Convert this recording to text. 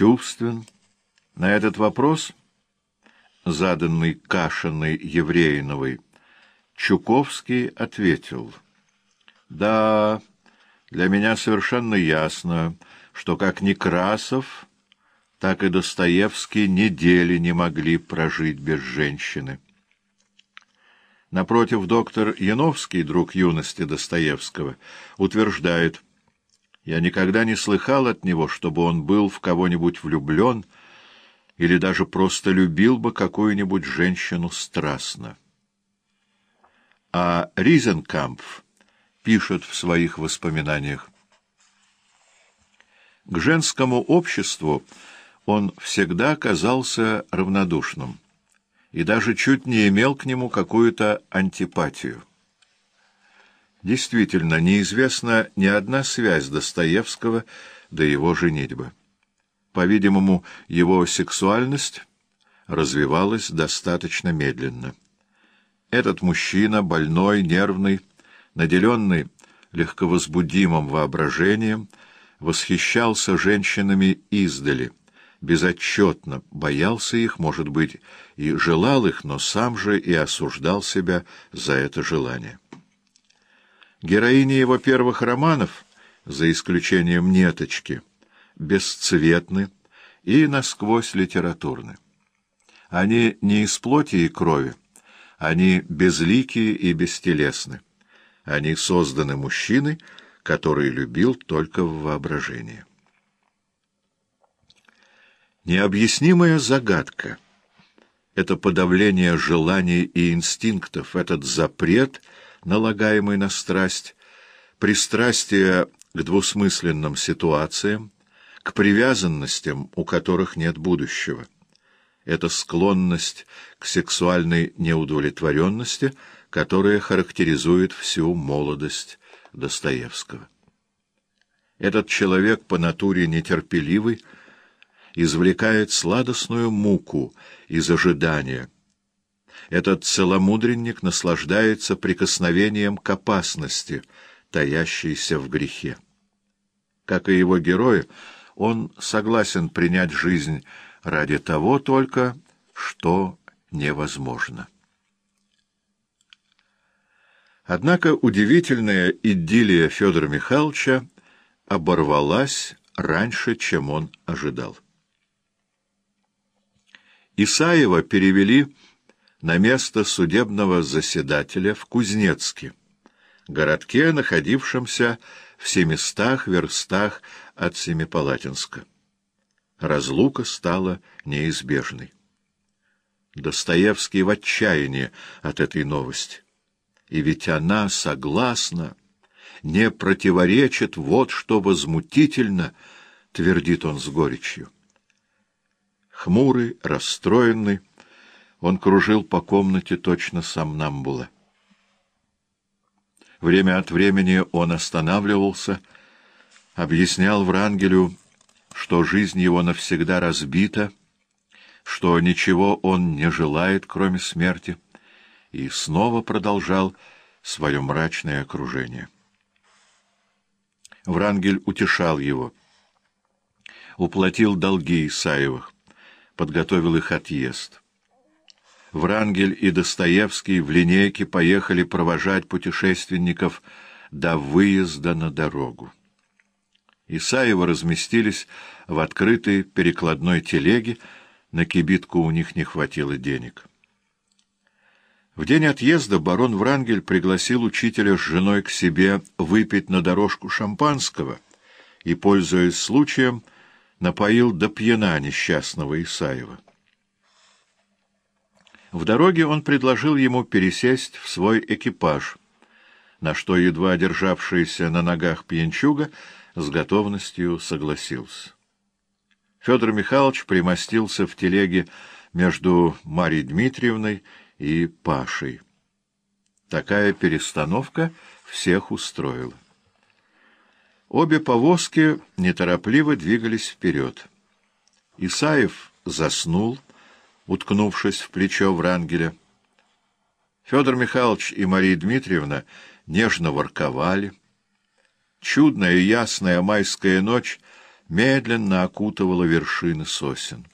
чувствен? На этот вопрос, заданный Кашиной Евреиновой, Чуковский ответил: «Да, для меня совершенно ясно, что как Некрасов, так и Достоевский недели не могли прожить без женщины». Напротив, доктор Яновский, друг юности Достоевского, утверждает: «Я никогда не слыхал от него, чтобы он был в кого-нибудь влюблен или даже просто любил бы какую-нибудь женщину страстно». А Ризенкампф пишет в своих воспоминаниях: «К женскому обществу он всегда казался равнодушным и даже чуть не имел к нему какую-то антипатию». Действительно, неизвестна ни одна связь Достоевского до его женитьбы. По-видимому, его сексуальность развивалась достаточно медленно. Этот мужчина, больной, нервный, наделенный легковозбудимым воображением, восхищался женщинами издали, безотчетно боялся их, может быть, и желал их, но сам же и осуждал себя за это желание. Героини его первых романов, за исключением «Неточки», бесцветны и насквозь литературны. Они не из плоти и крови, они безликие и бестелесны. Они созданы мужчиной, который любил только в воображении. Необъяснимая загадка — это подавление желаний и инстинктов, этот запрет, налагаемый на страсть, пристрастие к двусмысленным ситуациям, к привязанностям, у которых нет будущего. Это склонность к сексуальной неудовлетворенности, которая характеризует всю молодость Достоевского. Этот человек по натуре нетерпеливый извлекает сладостную муку из ожидания. Этот целомудренник наслаждается прикосновением к опасности, таящейся в грехе. Как и его герои, он согласен принять жизнь ради того только, что невозможно. Однако удивительная идиллия Федора Михайловича оборвалась раньше, чем он ожидал. Исаева перевели на место судебного заседателя в Кузнецке, городке, находившемся в 700 верстах от Семипалатинска. Разлука стала неизбежной. Достоевский в отчаянии от этой новости. И ведь она согласна, не противоречит, вот что возмутительно, твердит он с горечью. Хмурый, расстроенный, он кружил по комнате точно сомнамбула. Время от времени он останавливался, объяснял Врангелю, что жизнь его навсегда разбита, что ничего он не желает, кроме смерти, и снова продолжал свое мрачное окружение. Врангель утешал его, уплатил долги Исаевых, подготовил их отъезд. Врангель и Достоевский в линейке поехали провожать путешественников до выезда на дорогу. Исаевы разместились в открытой перекладной телеге, на кибитку у них не хватило денег. В день отъезда барон Врангель пригласил учителя с женой к себе выпить на дорожку шампанского и, пользуясь случаем, напоил до пьяна несчастного Исаева. В дороге он предложил ему пересесть в свой экипаж, на что едва державшийся на ногах пьянчуга с готовностью согласился. Федор Михайлович примостился в телеге между Марьей Дмитриевной и Пашей. Такая перестановка всех устроила. Обе повозки неторопливо двигались вперед. Исаев заснул, уткнувшись в плечо Врангеля. Федор Михайлович и Мария Дмитриевна нежно ворковали. Чудная ясная майская ночь медленно окутывала вершины сосен.